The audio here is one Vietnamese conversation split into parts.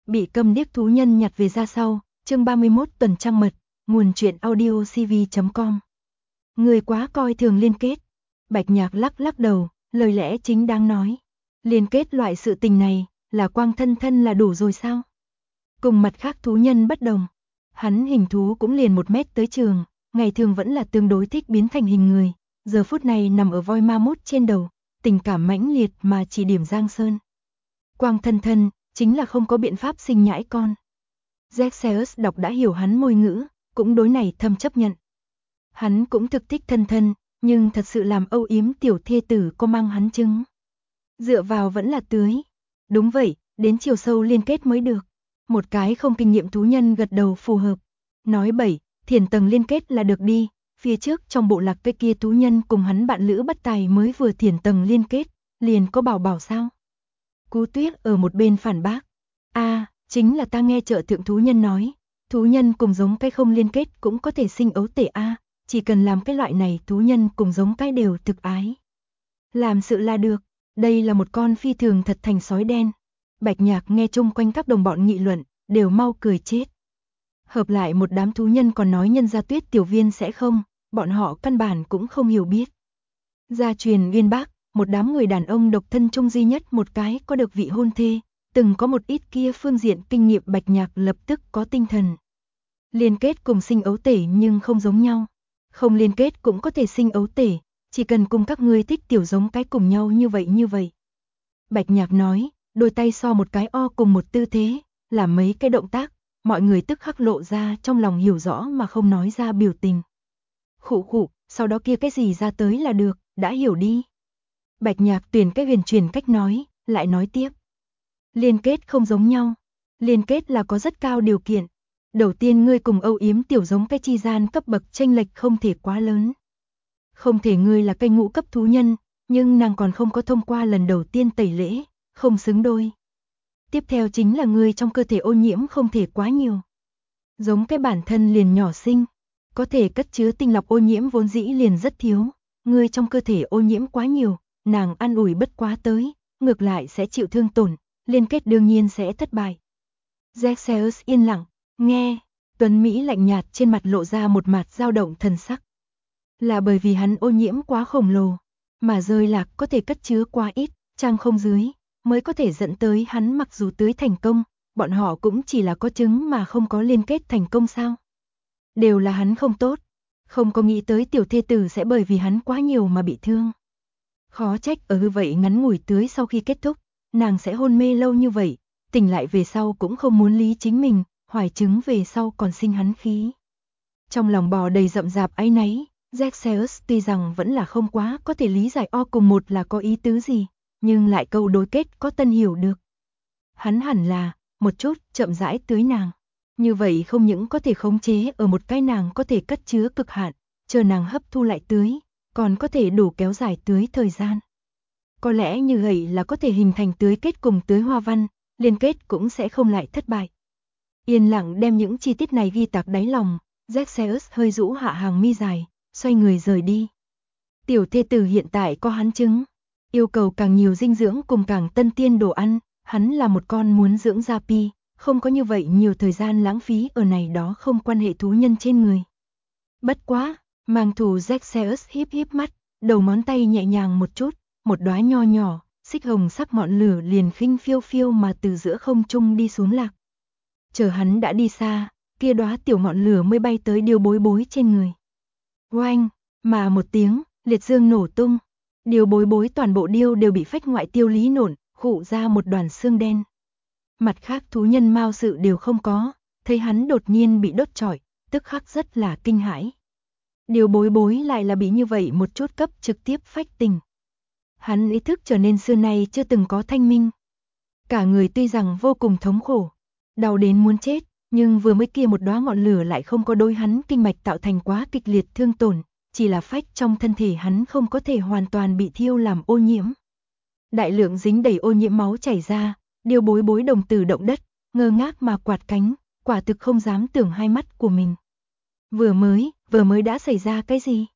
Bị câm điếc thú nhân nhặt về ra sau, chương 31 tuần trăng mật, nguồn truyện audio cv.com. Người quá coi thường liên kết. Bạch Nhạc lắc lắc đầu, lời lẽ chính đáng nói. Liên kết loại sự tình này, là quang thân thân là đủ rồi sao? Cùng mặt khác thú nhân bất đồng. Hắn hình thú cũng liền 1 mét tới trường, ngày thường vẫn là tương đối thích biến thành hình người. Giờ phút này nằm ở voi ma mốt trên đầu, tình cảm mãnh liệt mà chỉ điểm Giang Sơn. Quang thân thân, chính là không có biện pháp sinh nhãi con. Xerxes đọc đã hiểu hắn môi ngữ, cũng đối này thâm chấp nhận. Hắn cũng thực thích thân thân, nhưng thật sự làm âu yếm tiểu thê tử có mang hắn trứng. Dựa vào vẫn là tưới. Đúng vậy, đến chiều sâu liên kết mới được. Một cái không kinh nghiệm thú nhân gật đầu phù hợp. Nói bậy, thiền tầng liên kết là được đi. Phía trước trong bộ lạc cái kia thú nhân cùng hắn bạn lữ bất tài mới vừa thiền tầng liên kết, liền có bảo bảo sao? Cú Tuyết ở một bên phản bác. Chính là ta nghe chợ thượng thú nhân nói, thú nhân cùng giống cái không liên kết cũng có thể sinh ấu tể chỉ cần làm cái loại này thú nhân cùng giống cái đều thực ái. Làm sự là được, đây là một con phi thường thật thành sói đen. Bạch Nhạc nghe chung quanh các đồng bọn nghị luận, đều mau cười chết. Hợp lại một đám thú nhân còn nói nhân gia Tuyết tiểu viên sẽ không, bọn họ căn bản cũng không hiểu biết. Gia truyền uyên bác, một đám người đàn ông độc thân chung duy nhất một cái có được vị hôn thê, từng có một ít kia phương diện kinh nghiệm. Bạch Nhạc lập tức có tinh thần. Liên kết cùng sinh ấu tể nhưng không giống nhau. Không liên kết cũng có thể sinh ấu tể, chỉ cần cùng các ngươi thích tiểu giống cái cùng nhau như vậy. Bạch Nhạc nói, đôi tay so một cái o cùng một tư thế, làm mấy cái động tác, mọi người tức khắc lộ ra trong lòng hiểu rõ mà không nói ra biểu tình. Khụ, sau đó kia cái gì ra tới là được, đã hiểu đi. Bạch Nhạc tuyển cái huyền truyền cách nói, lại nói tiếp. Liên kết không giống nhau. Liên kết là có rất cao điều kiện. Đầu tiên ngươi cùng âu yếm tiểu giống cái chi gian cấp bậc chênh lệch không thể quá lớn. Không thể ngươi là cây ngũ cấp thú nhân, nhưng nàng còn không có thông qua lần đầu tiên tẩy lễ, không xứng đôi. Tiếp theo chính là ngươi trong cơ thể ô nhiễm không thể quá nhiều. Giống cái bản thân liền nhỏ sinh, có thể cất chứa tinh lọc ô nhiễm vốn dĩ liền rất thiếu. Ngươi trong cơ thể ô nhiễm quá nhiều, nàng an ủi bất quá tới, ngược lại sẽ chịu thương tổn. Liên kết đương nhiên sẽ thất bại. Xerxes yên lặng, nghe, Tuấn Mỹ lạnh nhạt trên mặt lộ ra một mặt dao động thần sắc. Là bởi vì hắn ô nhiễm quá khổng lồ, mà rơi lạc có thể cất chứa quá ít, trang không dưới, mới có thể dẫn tới hắn mặc dù tưới thành công, bọn họ cũng chỉ là có trứng mà không có liên kết thành công sao. Đều là hắn không tốt, không có nghĩ tới tiểu thê tử sẽ bởi vì hắn quá nhiều mà bị thương. Khó trách ở vậy ngắn ngủi tưới sau khi kết thúc, nàng sẽ hôn mê lâu như vậy, tỉnh lại về sau cũng không muốn lý chính mình, hoài trứng về sau còn sinh hắn khí. Trong lòng bò đầy rậm rạp áy náy, Xerxes tuy rằng vẫn là không quá có thể lý giải o cùng một là có ý tứ gì, nhưng lại câu đối kết có tân hiểu được. Hắn hẳn là, một chút, chậm rãi tưới nàng. Như vậy không những có thể khống chế ở một cái nàng có thể cất chứa cực hạn, chờ nàng hấp thu lại tưới, còn có thể đủ kéo dài tưới thời gian. Có lẽ như vậy là có thể hình thành tưới kết cùng tưới hoa văn, liên kết cũng sẽ không lại thất bại. Yên lặng đem những chi tiết này ghi tạc đáy lòng, Xerxes hơi rũ hạ hàng mi dài, xoay người rời đi. Tiểu thê tử hiện tại có hắn trứng, yêu cầu càng nhiều dinh dưỡng cùng càng tân tiên đồ ăn, hắn là một con muốn dưỡng ra pi, không có như vậy nhiều thời gian lãng phí ở này đó không quan hệ thú nhân trên người. Bất quá, mang thù Xerxes híp mắt, đầu ngón tay nhẹ nhàng một chút, một đóa nho nhỏ, xích hồng sắc ngọn lửa liền khinh phiêu phiêu mà từ giữa không trung đi xuống lạc. Chờ hắn đã đi xa, kia đóa tiểu ngọn lửa mới bay tới Điêu Bối Bối trên người. Oanh, mà một tiếng, liệt dương nổ tung. Điêu Bối Bối toàn bộ điêu đều bị phách ngoại tiêu lý nổn, khụ ra một đoàn xương đen. Mặt khác thú nhân mao sự đều không có, thấy hắn đột nhiên bị đốt trọi, tức khắc rất là kinh hãi. Điêu Bối Bối lại là bị như vậy một chút cấp trực tiếp phách tỉnh. Hắn ý thức trở nên xưa nay chưa từng có thanh minh. Cả người tuy rằng vô cùng thống khổ, đau đến muốn chết, nhưng vừa mới kia một đóa ngọn lửa lại không có đối hắn kinh mạch tạo thành quá kịch liệt thương tổn, chỉ là phách trong thân thể hắn không có thể hoàn toàn bị thiêu làm ô nhiễm. Đại lượng dính đầy ô nhiễm máu chảy ra, Điêu Bối Bối đồng tử động đất, ngơ ngác mà quạt cánh, quả thực không dám tưởng hai mắt của mình. Vừa mới đã xảy ra cái gì?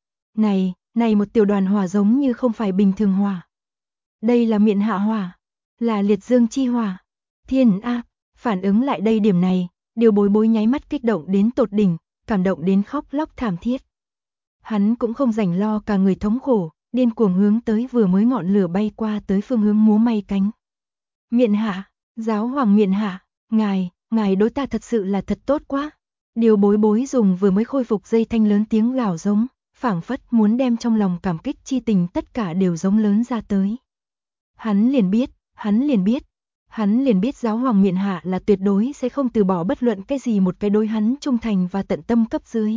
Này một tiểu đoàn hỏa giống như không phải bình thường hỏa. Đây là miệng hạ hỏa, là liệt dương chi hỏa. Thiên a, Phản ứng lại đây điểm này, Điều Bối Bối nháy mắt kích động đến tột đỉnh, cảm động đến khóc lóc thảm thiết. Hắn cũng không rảnh lo cả người thống khổ, điên cuồng hướng tới vừa mới ngọn lửa bay qua tới phương hướng múa may cánh. Miện Hạ, giáo hoàng Miện Hạ, ngài đối ta thật sự là thật tốt quá. Điều Bối Bối dùng vừa mới khôi phục dây thanh lớn tiếng gào giống, phảng phất muốn đem trong lòng cảm kích chi tình tất cả đều giống lớn ra tới. Hắn liền biết giáo hoàng Miện Hạ là tuyệt đối sẽ không từ bỏ bất luận cái gì một cái đối hắn trung thành và tận tâm cấp dưới.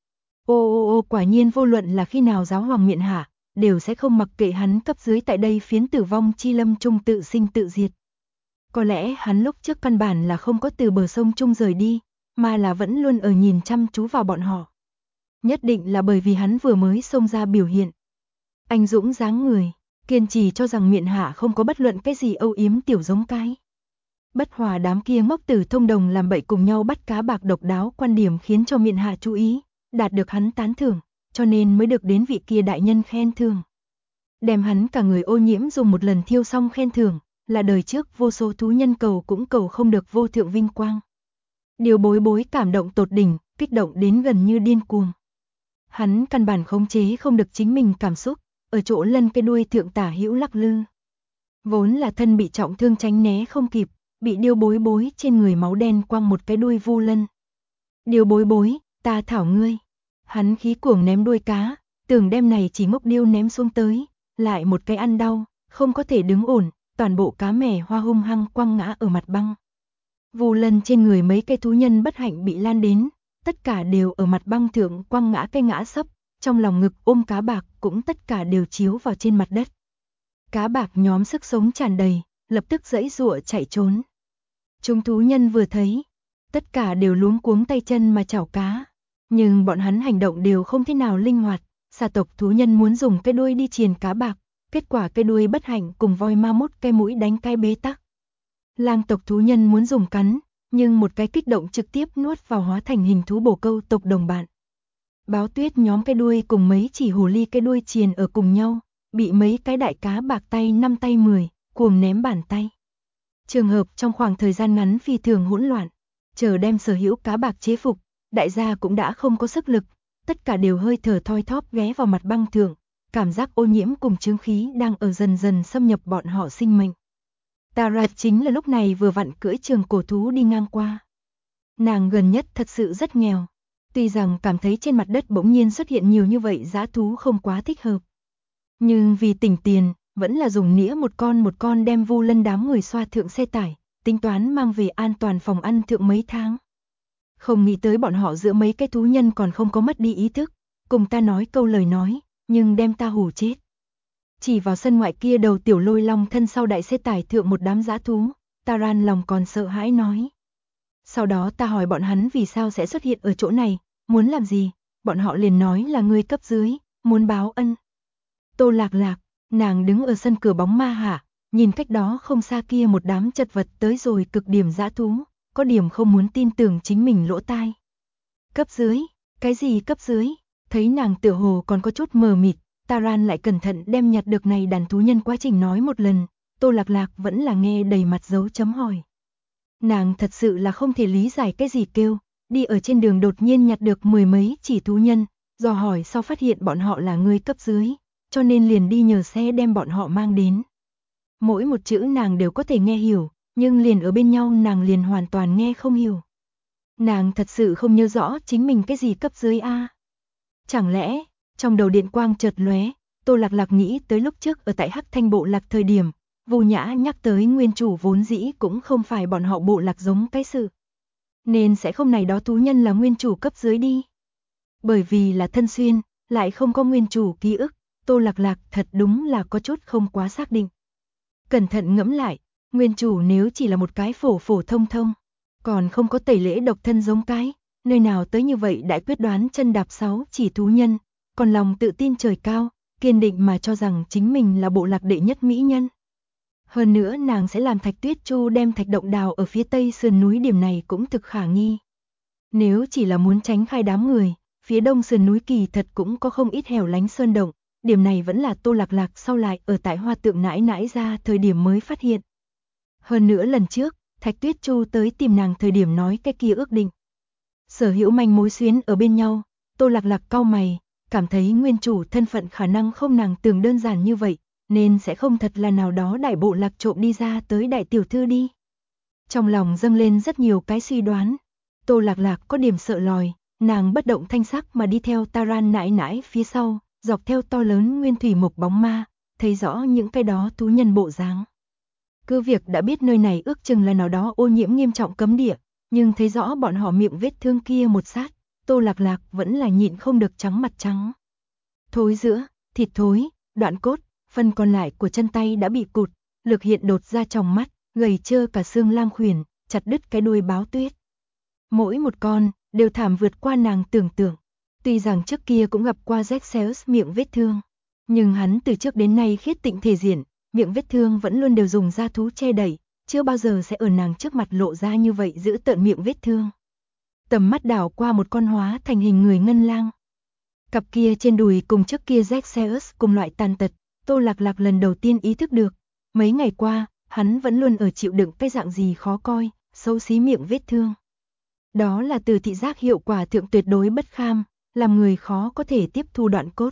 Quả nhiên vô luận là khi nào giáo hoàng Miện Hạ, đều sẽ không mặc kệ hắn cấp dưới tại đây phiến tử vong chi lâm trung tự sinh tự diệt. Có lẽ hắn lúc trước căn bản là không có từ bờ sông trung rời đi, mà là vẫn luôn ở nhìn chăm chú vào bọn họ. Nhất định là bởi vì hắn vừa mới xông ra biểu hiện. Anh dũng dáng người, kiên trì cho rằng Miện Hạ không có bất luận cái gì âu yếm tiểu giống cái. Bất hòa đám kia ngốc tử thông đồng làm bậy cùng nhau bắt cá bạc độc đáo quan điểm khiến cho Miện Hạ chú ý, đạt được hắn tán thưởng, cho nên mới được đến vị kia đại nhân khen thưởng. Đem hắn cả người ô nhiễm dùng một lần thiêu xong khen thưởng, là đời trước vô số thú nhân cầu cũng cầu không được vô thượng vinh quang. Điều Bối Bối cảm động tột đỉnh, kích động đến gần như điên cuồng. Hắn căn bản khống chế không được chính mình cảm xúc, ở chỗ lân cái đuôi thượng tả hữu lắc lư. Vốn là thân bị trọng thương tránh né không kịp, bị Điều Bối Bối trên người máu đen quăng một cái đuôi vu lân. Điều Bối Bối, ta thảo ngươi. Hắn khí cuồng ném đuôi cá, tưởng đem này chỉ ngốc điêu ném xuống tới, lại một cái ăn đau, không có thể đứng ổn, toàn bộ cá mẻ hoa hung hăng quăng ngã ở mặt băng. Vu lân trên người mấy cây thú nhân bất hạnh bị lan đến, tất cả đều ở mặt băng thượng quăng ngã cái ngã sấp, trong lòng ngực ôm cá bạc cũng tất cả đều chiếu vào trên mặt đất. Cá bạc nhóm sức sống tràn đầy, lập tức giãy giụa chạy trốn. Chúng thú nhân vừa thấy, tất cả đều luống cuống tay chân mà chảo cá, nhưng bọn hắn hành động đều không thế nào linh hoạt, xà tộc thú nhân muốn dùng cái đuôi đi triền cá bạc, kết quả cái đuôi bất hạnh cùng voi ma mút cái mũi đánh cái bế tắc. Lang tộc thú nhân muốn dùng cắn, nhưng một cái kích động trực tiếp nuốt vào hóa thành hình thú bồ câu tộc đồng bạn. Báo tuyết nhóm cái đuôi cùng mấy chỉ hồ ly cái đuôi triền ở cùng nhau, bị mấy cái đại cá bạc tay 5 tay 10, cuồng ném bàn tay. Trường hợp trong khoảng thời gian ngắn phi thường hỗn loạn, chờ đem sở hữu cá bạc chế phục, đại gia cũng đã không có sức lực, tất cả đều hơi thở thoi thóp ghé vào mặt băng thượng, cảm giác ô nhiễm cùng chứng khí đang ở dần dần xâm nhập bọn họ sinh mệnh. Tara chính là lúc này vừa vặn cưỡi trường cổ thú đi ngang qua. Nàng gần nhất thật sự rất nghèo, tuy rằng cảm thấy trên mặt đất bỗng nhiên xuất hiện nhiều như vậy dã thú không quá thích hợp. Nhưng vì tỉnh tiền, vẫn là dùng nĩa một con đem Vu Lân đám người xoa thượng xe tải, tính toán mang về an toàn phòng ăn thượng mấy tháng. Không nghĩ tới bọn họ giữa mấy cái thú nhân còn không có mất đi ý thức, cùng ta nói câu lời nói, nhưng đem ta hù chết. Chỉ vào sân ngoại kia đầu tiểu lôi long thân sau đại xe tải thượng một đám dã thú, Taran lòng còn sợ hãi nói. Sau đó ta hỏi bọn hắn vì sao sẽ xuất hiện ở chỗ này, muốn làm gì, bọn họ liền nói là người cấp dưới, muốn báo ân. Tô Lạc Lạc, nàng đứng ở sân cửa bóng ma hạ, nhìn cách đó không xa kia một đám chật vật tới rồi cực điểm dã thú, có điểm không muốn tin tưởng chính mình lỗ tai. Cấp dưới, cái gì cấp dưới? Thấy nàng tựa hồ còn có chút mờ mịt, Taran lại cẩn thận đem nhặt được này đàn thú nhân quá trình nói một lần, Tô Lạc Lạc vẫn là nghe đầy mặt dấu chấm hỏi. Nàng thật sự là không thể lý giải cái gì kêu, đi ở trên đường đột nhiên nhặt được mười mấy chỉ thú nhân, dò hỏi sau phát hiện bọn họ là người cấp dưới, cho nên liền đi nhờ xe đem bọn họ mang đến. Mỗi một chữ nàng đều có thể nghe hiểu, nhưng liền ở bên nhau nàng liền hoàn toàn nghe không hiểu. Nàng thật sự không nhớ rõ chính mình cái gì cấp dưới a. Chẳng lẽ, trong đầu điện quang chợt lóe, Tô Lạc Lạc nghĩ tới lúc trước ở tại Hắc Thanh bộ lạc thời điểm, Vu Nhã nhắc tới nguyên chủ vốn dĩ cũng không phải bọn họ bộ lạc giống cái sự. Nên sẽ không này đó thú nhân là nguyên chủ cấp dưới đi. Bởi vì là thân xuyên, lại không có nguyên chủ ký ức, Tô Lạc Lạc thật đúng là có chút không quá xác định. Cẩn thận ngẫm lại, nguyên chủ nếu chỉ là một cái phổ phổ thông thông, còn không có tẩy lễ độc thân giống cái, nơi nào tới như vậy đại quyết đoán chân đạp 6 chỉ thú nhân, còn lòng tự tin trời cao, kiên định mà cho rằng chính mình là bộ lạc đệ nhất mỹ nhân. Hơn nữa nàng sẽ làm Thạch Tuyết Chu đem thạch động đào ở phía tây sườn núi, điểm này cũng thực khả nghi. Nếu chỉ là muốn tránh khai đám người, phía đông sườn núi kỳ thật cũng có không ít hẻo lánh sơn động, điểm này vẫn là Tô Lạc Lạc sau lại ở tại Hoa Tượng nãi nãi ra thời điểm mới phát hiện. Hơn nữa lần trước, Thạch Tuyết Chu tới tìm nàng thời điểm nói cái kia ước định. Sở hữu manh mối xuyến ở bên nhau, Tô Lạc Lạc cau mày, cảm thấy nguyên chủ thân phận khả năng không nàng tưởng đơn giản như vậy, nên sẽ không thật là nào đó đại bộ lạc trộm đi ra tới đại tiểu thư đi. Trong lòng dâng lên rất nhiều cái suy đoán, Tô Lạc Lạc có điểm sợ lòi, nàng bất động thanh sắc mà đi theo Taran nãi nãi phía sau, dọc theo to lớn nguyên thủy mục bóng ma, thấy rõ những cái đó thú nhân bộ dáng. Cứ việc đã biết nơi này ước chừng là nào đó ô nhiễm nghiêm trọng cấm địa, nhưng thấy rõ bọn họ miệng vết thương kia một sát, Tô Lạc Lạc vẫn là nhịn không được trắng mặt trắng. Thối giữa, thịt thối, đoạn cốt, phần còn lại của chân tay đã bị cụt, lực hiện đột ra trong mắt, gầy trơ cả xương lang khuyển, chặt đứt cái đuôi báo tuyết. Mỗi một con đều thảm vượt qua nàng tưởng tượng. Tuy rằng trước kia cũng gặp qua Zexeus miệng vết thương, nhưng hắn từ trước đến nay khiết tịnh thể diện, miệng vết thương vẫn luôn đều dùng da thú che đậy, chưa bao giờ sẽ ở nàng trước mặt lộ ra như vậy giữ tợn miệng vết thương. Tầm mắt đảo qua một con hóa thành hình người ngân lang. Cặp kia trên đùi cùng trước kia Zexeus cùng loại tàn tật, Tô Lạc Lạc lần đầu tiên ý thức được, mấy ngày qua, hắn vẫn luôn ở chịu đựng cái dạng gì khó coi, xấu xí miệng vết thương. Đó là từ thị giác hiệu quả thượng tuyệt đối bất kham, làm người khó có thể tiếp thu đoạn cốt.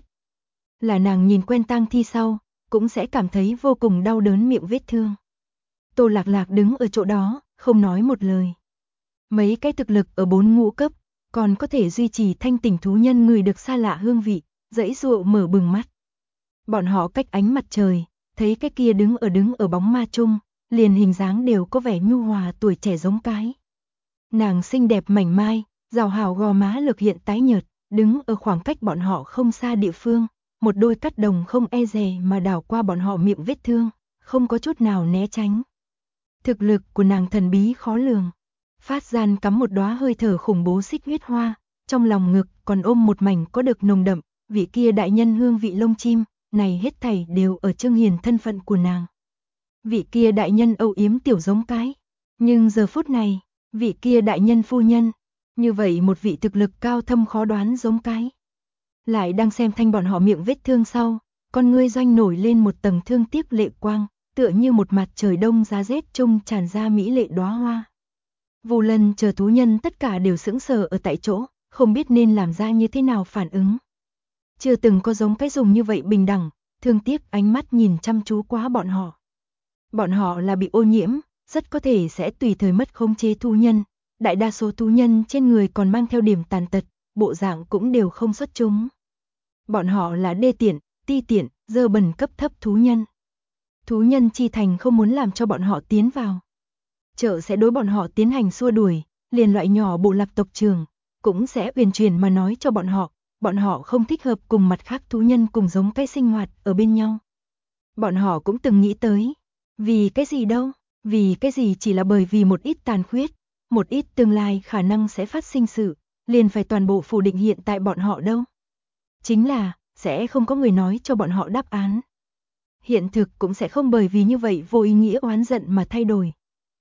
Là nàng nhìn quen tang thi sau, cũng sẽ cảm thấy vô cùng đau đớn miệng vết thương. Tô Lạc Lạc đứng ở chỗ đó, không nói một lời. Mấy cái thực lực ở 4 ngũ cấp, còn có thể duy trì thanh tỉnh thú nhân người được xa lạ hương vị, dãy dụa mở bừng mắt. Bọn họ cách ánh mặt trời, thấy cái kia đứng ở bóng ma chung, liền hình dáng đều có vẻ nhu hòa tuổi trẻ giống cái. Nàng xinh đẹp mảnh mai, rào hào gò má lực hiện tái nhợt, đứng ở khoảng cách bọn họ không xa địa phương, một đôi cắt đồng không e dè mà đảo qua bọn họ miệng vết thương, không có chút nào né tránh. Thực lực của nàng thần bí khó lường, phát gian cắm một đóa hơi thở khủng bố xích huyết hoa, trong lòng ngực còn ôm một mảnh có được nồng đậm, vị kia đại nhân hương vị lông chim, này hết thảy đều ở trưng hiền thân phận của nàng. Vị kia đại nhân âu yếm tiểu giống cái, nhưng giờ phút này, vị kia đại nhân phu nhân, như vậy một vị thực lực cao thâm khó đoán giống cái. Lại đang xem thanh bọn họ miệng vết thương sau, con ngươi doanh nổi lên một tầng thương tiếc lệ quang, tựa như một mặt trời đông giá rét trung tràn ra mỹ lệ đóa hoa. Vô lần chờ thú nhân tất cả đều sững sờ ở tại chỗ, không biết nên làm ra như thế nào phản ứng. Chưa từng có giống cái dùng như vậy bình đẳng, thương tiếc ánh mắt nhìn chăm chú quá bọn họ. Bọn họ là bị ô nhiễm, rất có thể sẽ tùy thời mất khống chế thú nhân, đại đa số thú nhân trên người còn mang theo điểm tàn tật, bộ dạng cũng đều không xuất chúng. Bọn họ là đê tiện, ti tiện, dơ bẩn cấp thấp thú nhân. Thú nhân chi thành không muốn làm cho bọn họ tiến vào. Chợ sẽ đối bọn họ tiến hành xua đuổi, liền loại nhỏ bộ lạc tộc trưởng, cũng sẽ uyển chuyển mà nói cho bọn họ không thích hợp cùng mặt khác thú nhân cùng giống cái sinh hoạt ở bên nhau. Bọn họ cũng từng nghĩ tới, vì cái gì đâu, vì cái gì chỉ là bởi vì một ít tàn khuyết, một ít tương lai khả năng sẽ phát sinh sự, liền phải toàn bộ phủ định hiện tại bọn họ đâu. Chính là, sẽ không có người nói cho bọn họ đáp án. Hiện thực cũng sẽ không bởi vì như vậy vô ý nghĩa oán giận mà thay đổi.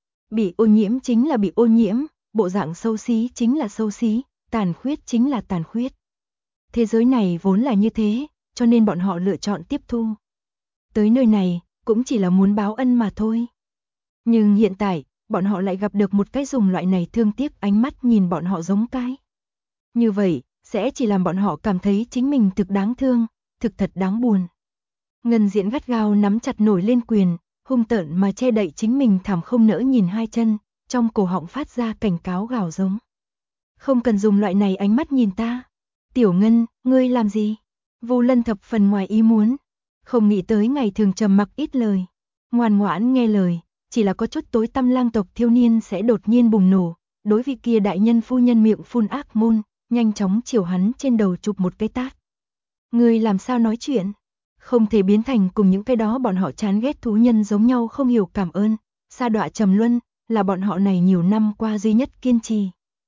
Bị ô nhiễm chính là bị ô nhiễm, bộ dạng xấu xí chính là xấu xí, tàn khuyết chính là tàn khuyết. Thế giới này vốn là như thế, cho nên bọn họ lựa chọn tiếp thu. Tới nơi này, cũng chỉ là muốn báo ân mà thôi. Nhưng hiện tại, bọn họ lại gặp được một cái dùng loại này thương tiếc ánh mắt nhìn bọn họ giống cái. Như vậy, sẽ chỉ làm bọn họ cảm thấy chính mình thực đáng thương, thực thật đáng buồn. Ngân Diễn gắt gao nắm chặt nổi lên quyền, hung tợn mà che đậy chính mình thảm không nỡ nhìn hai chân, trong cổ họng phát ra cảnh cáo gào giống. Không cần dùng loại này ánh mắt nhìn ta. Tiểu Ngân, ngươi làm gì? Vô Lân thập phần ngoài ý muốn. Không nghĩ tới ngày thường trầm mặc ít lời. Ngoan ngoãn nghe lời, chỉ là có chút tối tăm lang tộc thiếu niên sẽ đột nhiên bùng nổ. Đối vị kia đại nhân phu nhân miệng phun ác môn, nhanh chóng chiều hắn trên đầu chụp một cái tát. Ngươi làm sao nói chuyện? Không thể biến thành cùng những cái đó bọn họ chán ghét thú nhân giống nhau không hiểu cảm ơn. Sa đọa trầm luân, là bọn họ này nhiều năm qua duy nhất kiên trì.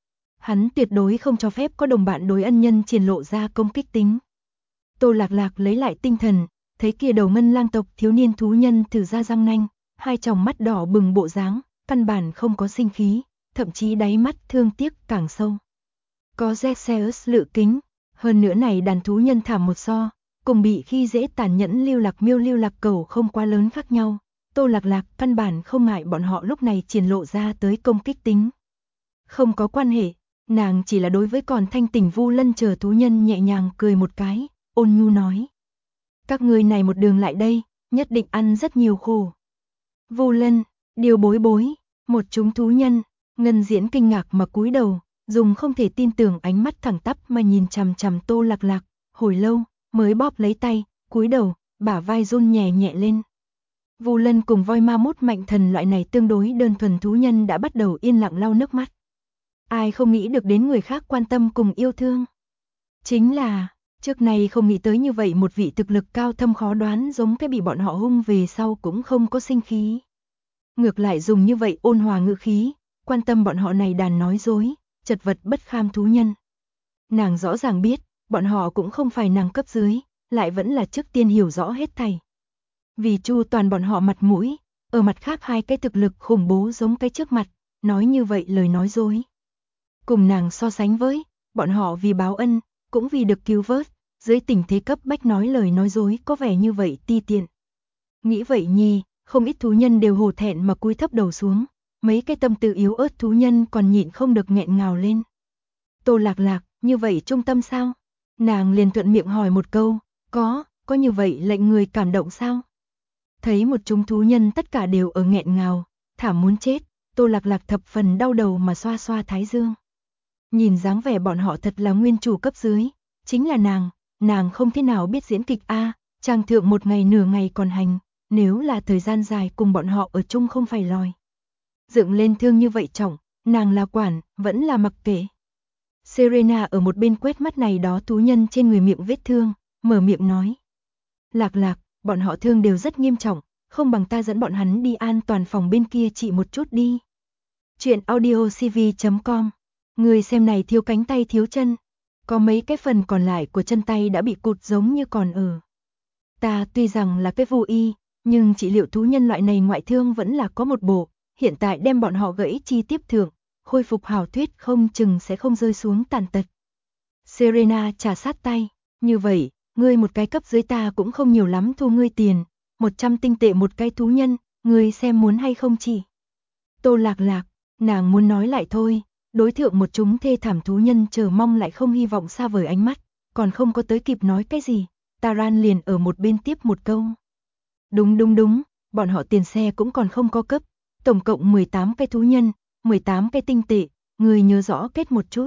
Hắn tuyệt đối không cho phép có đồng bạn đối ân nhân triển lộ ra công kích tính. Tô Lạc Lạc lấy lại tinh thần, thấy kia đầu ngân lang tộc thiếu niên thú nhân thử ra răng nanh, hai tròng mắt đỏ bừng bộ dáng, căn bản không có sinh khí, thậm chí đáy mắt thương tiếc càng sâu. Có Zexeus lự kính, hơn nữa này đàn thú nhân thảm một so, cùng bị khi dễ tàn nhẫn lưu lạc miêu lưu lạc cầu không quá lớn khác nhau, Tô Lạc Lạc căn bản không ngại bọn họ lúc này triển lộ ra tới công kích tính. Không có quan hệ, nàng chỉ là đối với còn thanh tỉnh Vu Lân chờ thú nhân nhẹ nhàng cười một cái, ôn nhu nói. Các ngươi này một đường lại đây, nhất định ăn rất nhiều khổ. Vu Lân, Điều Bối Bối, một chúng thú nhân, Ngân Diễn kinh ngạc mà cúi đầu, dùng không thể tin tưởng ánh mắt thẳng tắp mà nhìn chằm chằm Tô Lạc Lạc, hồi lâu mới bóp lấy tay, cúi đầu, bả vai run nhẹ nhẹ lên. Vu Lân cùng voi ma mút mạnh thần loại này tương đối đơn thuần thú nhân đã bắt đầu yên lặng lau nước mắt. Ai không nghĩ được đến người khác quan tâm cùng yêu thương. Chính là, trước này không nghĩ tới như vậy một vị thực lực cao thâm khó đoán giống cái bị bọn họ hung về sau cũng không có sinh khí. Ngược lại dùng như vậy ôn hòa ngữ khí, quan tâm bọn họ này đàn nói dối, chật vật bất kham thú nhân. Nàng rõ ràng biết, bọn họ cũng không phải nàng cấp dưới, lại vẫn là trước tiên hiểu rõ hết thảy. Vì chu toàn bọn họ mặt mũi, ở mặt khác hai cái thực lực khủng bố giống cái trước mặt, nói như vậy lời nói dối. Cùng nàng so sánh với, bọn họ vì báo ân, cũng vì được cứu vớt, dưới tình thế cấp bách nói lời nói dối có vẻ như vậy ti tiện. Nghĩ vậy nhi, không ít thú nhân đều hổ thẹn mà cúi thấp đầu xuống, mấy cái tâm tư yếu ớt thú nhân còn nhịn không được nghẹn ngào lên. Tô Lạc Lạc, như vậy trung tâm sao? Nàng liền thuận miệng hỏi một câu, có như vậy lệnh người cảm động sao? Thấy một chúng thú nhân tất cả đều ở nghẹn ngào, thảm muốn chết, Tô Lạc Lạc thập phần đau đầu mà xoa xoa thái dương. Nhìn dáng vẻ bọn họ thật là nguyên chủ cấp dưới, chính là nàng không thế nào biết diễn kịch a, chàng thượng một ngày nửa ngày còn hành, nếu là thời gian dài cùng bọn họ ở chung không phải lòi. Dựng lên thương như vậy trọng, nàng là quản, vẫn là mặc kệ. Serena ở một bên quét mắt này đó thú nhân trên người miệng vết thương, mở miệng nói. Lạc Lạc, bọn họ thương đều rất nghiêm trọng, không bằng ta dẫn bọn hắn đi an toàn phòng bên kia trị một chút đi. Chuyện audiocv.com. Người xem này thiếu cánh tay thiếu chân, có mấy cái phần còn lại của chân tay đã bị cụt giống như còn ở. Ta tuy rằng là cái vô y, nhưng trị liệu thú nhân loại này ngoại thương vẫn là có một bộ, hiện tại đem bọn họ gãy chi tiếp thượng, khôi phục hảo thuyết không chừng sẽ không rơi xuống tàn tật. Serena trà sát tay, như vậy, ngươi một cái cấp dưới ta cũng không nhiều lắm thu ngươi tiền, 100 tinh tệ một cái thú nhân, ngươi xem muốn hay không chỉ. Tô Lạc Lạc, nàng muốn nói lại thôi, đối thượng một chúng thê thảm thú nhân chờ mong lại không hy vọng xa vời ánh mắt, còn không có tới kịp nói cái gì, Taran liền ở một bên tiếp một câu. Đúng, bọn họ tiền xe cũng còn không có cấp, tổng cộng 18 cái thú nhân, 18 cái tinh tệ, người nhớ rõ kết một chút.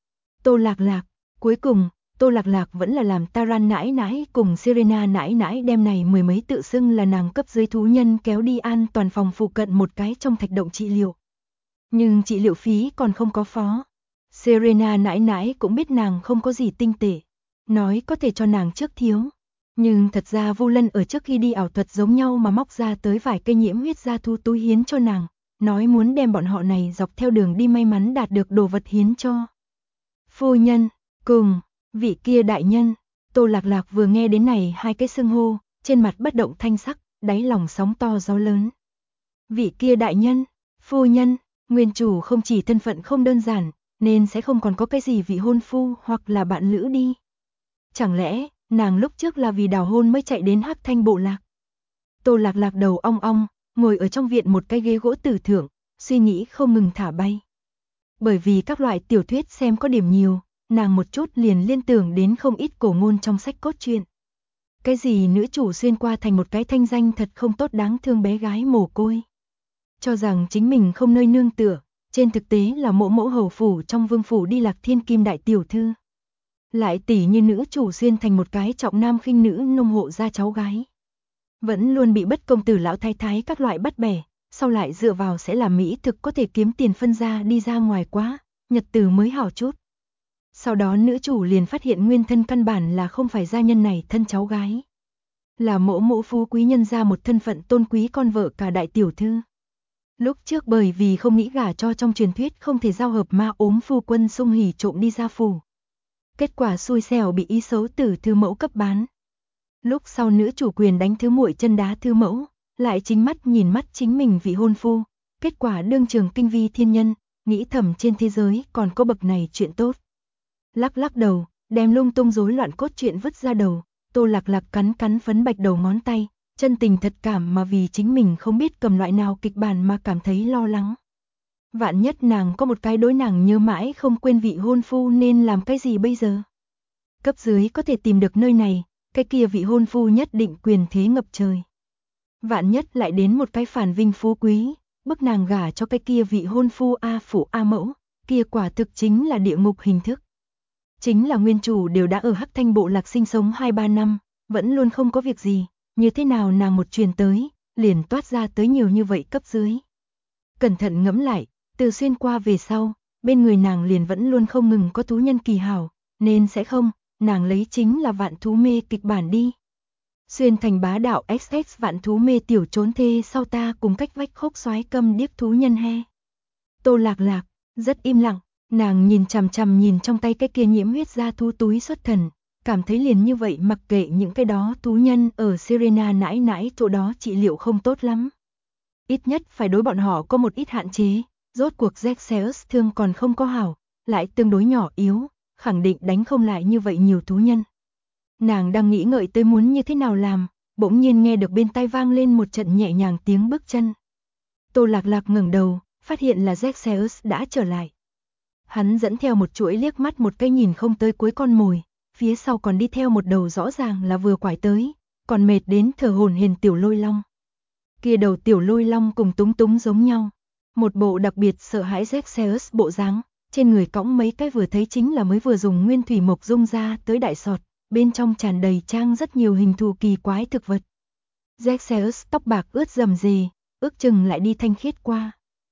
Tô Lạc Lạc, cuối cùng, Tô Lạc Lạc vẫn là làm Taran nãi nãi cùng Serena nãi nãi đem này mười mấy tự xưng là nàng cấp dưới thú nhân kéo đi an toàn phòng phụ cận một cái trong thạch động trị liệu. Nhưng trị liệu phí còn không có phó. Serena nãi nãi cũng biết nàng không có gì tinh tệ, nói có thể cho nàng trước thiếu. Nhưng thật ra Vu Lân ở trước khi đi ảo thuật giống nhau mà móc ra tới vài cây nhiễm huyết gia thu túi hiến cho nàng, nói muốn đem bọn họ này dọc theo đường đi may mắn đạt được đồ vật hiến cho. Phu nhân, cùng, vị kia đại nhân, Tô Lạc Lạc vừa nghe đến này hai cái xưng hô, trên mặt bất động thanh sắc, đáy lòng sóng to gió lớn. Vị kia đại nhân, phu nhân, nguyên chủ không chỉ thân phận không đơn giản, nên sẽ không còn có cái gì vị hôn phu hoặc là bạn lữ đi. Chẳng lẽ, nàng lúc trước là vì đào hôn mới chạy đến Hắc Thanh bộ lạc? Tô Lạc Lạc đầu ong ong, ngồi ở trong viện một cái ghế gỗ tử thượng, suy nghĩ không ngừng thả bay. Bởi vì các loại tiểu thuyết xem có điểm nhiều, nàng một chút liền liên tưởng đến không ít cổ ngôn trong sách cốt truyện. Cái gì nữ chủ xuyên qua thành một cái thanh danh thật không tốt đáng thương bé gái mồ côi. Cho rằng chính mình không nơi nương tựa, trên thực tế là mẫu mẫu hầu phủ trong vương phủ đi lạc thiên kim đại tiểu thư. Lại tỉ như nữ chủ xuyên thành một cái trọng nam khinh nữ nông hộ gia cháu gái. Vẫn luôn bị bất công tử lão thái thái các loại bắt bẻ, sau lại dựa vào sẽ làm mỹ thực có thể kiếm tiền phân ra đi ra ngoài quá, nhật từ mới hảo chút. Sau đó nữ chủ liền phát hiện nguyên thân căn bản là không phải gia nhân này thân cháu gái. Là mẫu mẫu phú quý nhân ra một thân phận tôn quý con vợ cả đại tiểu thư. Lúc trước bởi vì không nghĩ gả cho trong truyền thuyết không thể giao hợp ma ốm phu quân Sung Hỉ trộm đi ra phủ. Kết quả xui xẻo bị ý xấu tử thư mẫu cấp bán. Lúc sau nữ chủ quyền đánh thứ muội chân đá thư mẫu, lại chính mắt nhìn mắt chính mình vị hôn phu, kết quả đương trường kinh vi thiên nhân, nghĩ thầm trên thế giới còn có bậc này chuyện tốt. Lắc đầu, đem lung tung rối loạn cốt truyện vứt ra đầu, Tô Lạc Lạc cắn phấn bạch đầu ngón tay, chân tình thật cảm mà vì chính mình không biết cầm loại nào kịch bản mà cảm thấy lo lắng. Vạn nhất nàng có một cái đối nàng nhớ mãi không quên vị hôn phu nên làm cái gì bây giờ? Cấp dưới có thể tìm được nơi này, cái kia vị hôn phu nhất định quyền thế ngập trời. Vạn nhất lại đến một cái phản vinh phú quý, bức nàng gả cho cái kia vị hôn phu A phủ A mẫu, kia quả thực chính là địa ngục hình thức. Chính là nguyên chủ đều đã ở Hắc Thanh bộ lạc sinh sống 2-3 năm, vẫn luôn không có việc gì, như thế nào nàng một truyền tới, liền toát ra tới nhiều như vậy cấp dưới. Cẩn thận ngẫm lại, từ xuyên qua về sau, bên người nàng liền vẫn luôn không ngừng có thú nhân kỳ hảo, nên sẽ không, nàng lấy chính là vạn thú mê kịch bản đi. Xuyên thành bá đạo XX vạn thú mê tiểu trốn thê sau ta cùng cách vách khốc soái câm điếc thú nhân he. Tô Lạc Lạc, rất im lặng, nàng nhìn chằm chằm nhìn trong tay cái kia nhiễm huyết ra thú túi xuất thần, cảm thấy liền như vậy mặc kệ những cái đó thú nhân ở Serena nãi nãi chỗ đó trị liệu không tốt lắm. Ít nhất phải đối bọn họ có một ít hạn chế, rốt cuộc Zexeus thương còn không có hảo, lại tương đối nhỏ yếu, khẳng định đánh không lại như vậy nhiều thú nhân. Nàng đang nghĩ ngợi tới muốn như thế nào làm, bỗng nhiên nghe được bên tai vang lên một trận nhẹ nhàng tiếng bước chân. Tô Lạc Lạc ngẩng đầu, phát hiện là Zexeus đã trở lại. Hắn dẫn theo một chuỗi liếc mắt một cái nhìn không tới cuối con mồi, phía sau còn đi theo một đầu rõ ràng là vừa quải tới, còn mệt đến thở hổn hển tiểu lôi long. Kia đầu tiểu lôi long cùng Túng Túng giống nhau, một bộ đặc biệt sợ hãi Zexeus bộ dáng, trên người cõng mấy cái vừa thấy chính là mới vừa dùng nguyên thủy mộc dung ra tới đại sọt, bên trong tràn đầy trang rất nhiều hình thù kỳ quái thực vật. Zexeus tóc bạc ướt rầm rề, ước chừng lại đi thanh khiết qua.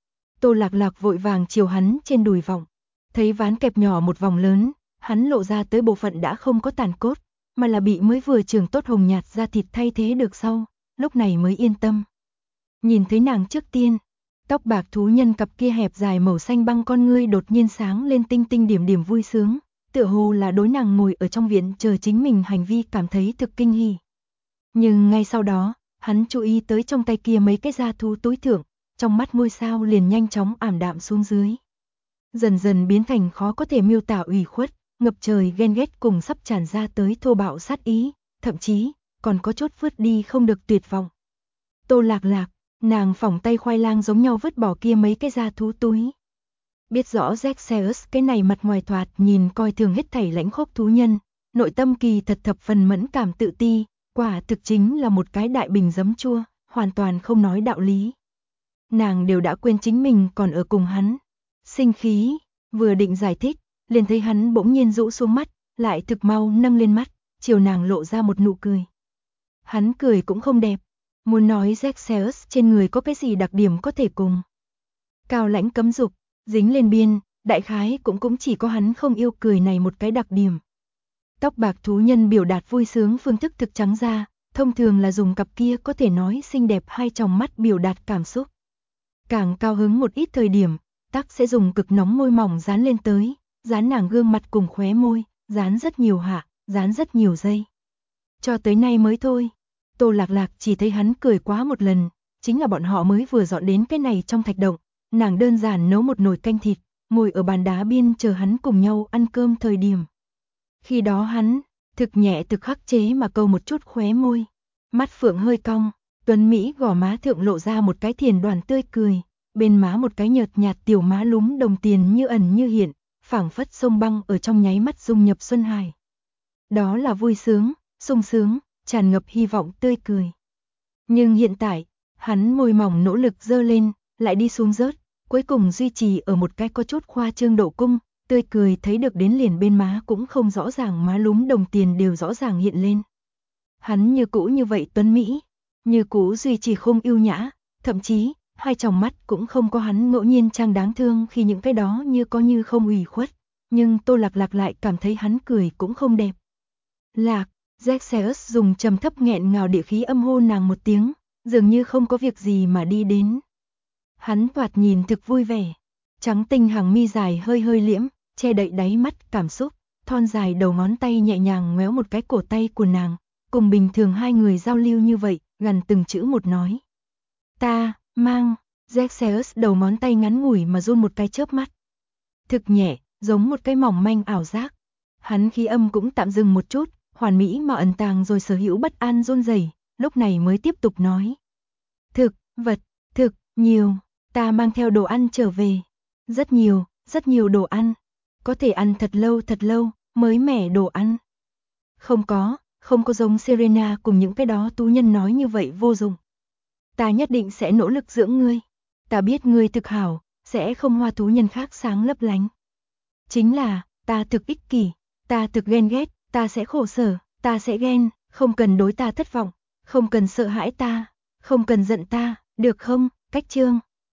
Tô Lạc Lạc vội vàng chiều hắn trên đùi vọng, thấy ván kẹp nhỏ một vòng lớn, hắn lộ ra tới bộ phận đã không có tàn cốt, mà là bị mới vừa trường tốt hồng nhạt da thịt thay thế được sau, lúc này mới yên tâm. Nhìn thấy nàng trước tiên, tóc bạc thú nhân cặp kia hẹp dài màu xanh băng con ngươi đột nhiên sáng lên tinh tinh điểm điểm vui sướng, tựa hồ là đối nàng ngồi ở trong viện chờ chính mình hành vi cảm thấy thực kinh hỉ. Nhưng ngay sau đó, hắn chú ý tới trong tay kia mấy cái da thú túi thượng, trong mắt ngôi sao liền nhanh chóng ảm đạm xuống dưới. Dần dần biến thành khó có thể miêu tả ủy khuất, ngập trời ghen ghét cùng sắp tràn ra tới thô bạo sát ý, thậm chí còn có chốt vứt đi không được tuyệt vọng. Tô Lạc Lạc, nàng phỏng tay khoai lang giống nhau vứt bỏ kia mấy cái da thú túi. Biết rõ Zexeus cái này mặt ngoài thoạt nhìn coi thường hết thảy lãnh khốc thú nhân, nội tâm kỳ thật thập phần mẫn cảm tự ti, quả thực chính là một cái đại bình giấm chua, hoàn toàn không nói đạo lý. Nàng đều đã quên chính mình còn ở cùng hắn. Sinh khí, vừa định giải thích, liền thấy hắn bỗng nhiên rũ xuống mắt, lại thực mau nâng lên mắt, chiều nàng lộ ra một nụ cười. Hắn cười cũng không đẹp, muốn nói Zexeus trên người có cái gì đặc điểm có thể cùng cao lãnh cấm dục, dính lên biên, đại khái cũng chỉ có hắn không yêu cười này một cái đặc điểm. Tóc bạc thú nhân biểu đạt vui sướng phương thức thực trắng ra, thông thường là dùng cặp kia có thể nói xinh đẹp hai tròng mắt biểu đạt cảm xúc. Càng cao hứng một ít thời điểm, tắc sẽ dùng cực nóng môi mỏng dán lên tới, dán nàng gương mặt cùng khóe môi, dán rất nhiều hạ, dán rất nhiều giây. Cho tới nay mới thôi, Tô Lạc Lạc chỉ thấy hắn cười quá một lần, chính là bọn họ mới vừa dọn đến cái này trong thạch động, nàng đơn giản nấu một nồi canh thịt, ngồi ở bàn đá biên chờ hắn cùng nhau ăn cơm thời điểm. Khi đó hắn, thực nhẹ thực khắc chế mà câu một chút khóe môi, mắt phượng hơi cong, tuấn Mỹ gò má thượng lộ ra một cái thiền đoàn tươi cười, bên má một cái nhợt nhạt tiểu má lúm đồng tiền như ẩn như hiện, phảng phất sông băng ở trong nháy mắt dung nhập xuân hải. Đó là vui sướng, sung sướng, tràn ngập hy vọng tươi cười. Nhưng hiện tại, hắn môi mỏng nỗ lực dơ lên, lại đi xuống rớt, cuối cùng duy trì ở một cái có chút khoa trương độ cung, tươi cười thấy được đến liền bên má cũng không rõ ràng má lúm đồng tiền đều rõ ràng hiện lên. Hắn như cũ như vậy tuấn Mỹ, như cũ duy trì không yêu nhã, thậm chí, hai tròng mắt cũng không có hắn ngẫu nhiên trang đáng thương khi những cái đó như có như không ủy khuất, nhưng Tô Lạc Lạc lại cảm thấy hắn cười cũng không đẹp. Lạc, Zexeus dùng trầm thấp nghẹn ngào địa khí âm hôn nàng một tiếng, dường như không có việc gì mà đi đến. Hắn thoạt nhìn thực vui vẻ, trắng tinh hàng mi dài hơi hơi liễm, che đậy đáy mắt cảm xúc, thon dài đầu ngón tay nhẹ nhàng ngoéo một cái cổ tay của nàng, cùng bình thường hai người giao lưu như vậy, gần từng chữ một nói. Ta, mang, Zexeus đầu ngón tay ngắn ngủi mà run một cái chớp mắt. Thực nhẹ, giống một cái mỏng manh ảo giác. Hắn khí âm cũng tạm dừng một chút, hoàn mỹ mà ẩn tàng rồi sở hữu bất an run rẩy, lúc này mới tiếp tục nói. Thực nhiều, ta mang theo đồ ăn trở về. Rất nhiều đồ ăn. Có thể ăn thật lâu, mới mẻ đồ ăn. Không có giống Serena cùng những cái đó tú nhân nói như vậy vô dụng. Ta nhất định sẽ nỗ lực dưỡng ngươi. Ta biết ngươi thực hảo, sẽ không hoa tú nhân khác sáng lấp lánh. Chính là, ta thực ích kỷ, ta thực ghen ghét, ta sẽ khổ sở, ta sẽ ghen, không cần đối ta thất vọng, không cần sợ hãi ta, không cần giận ta, được không, Cách Trương?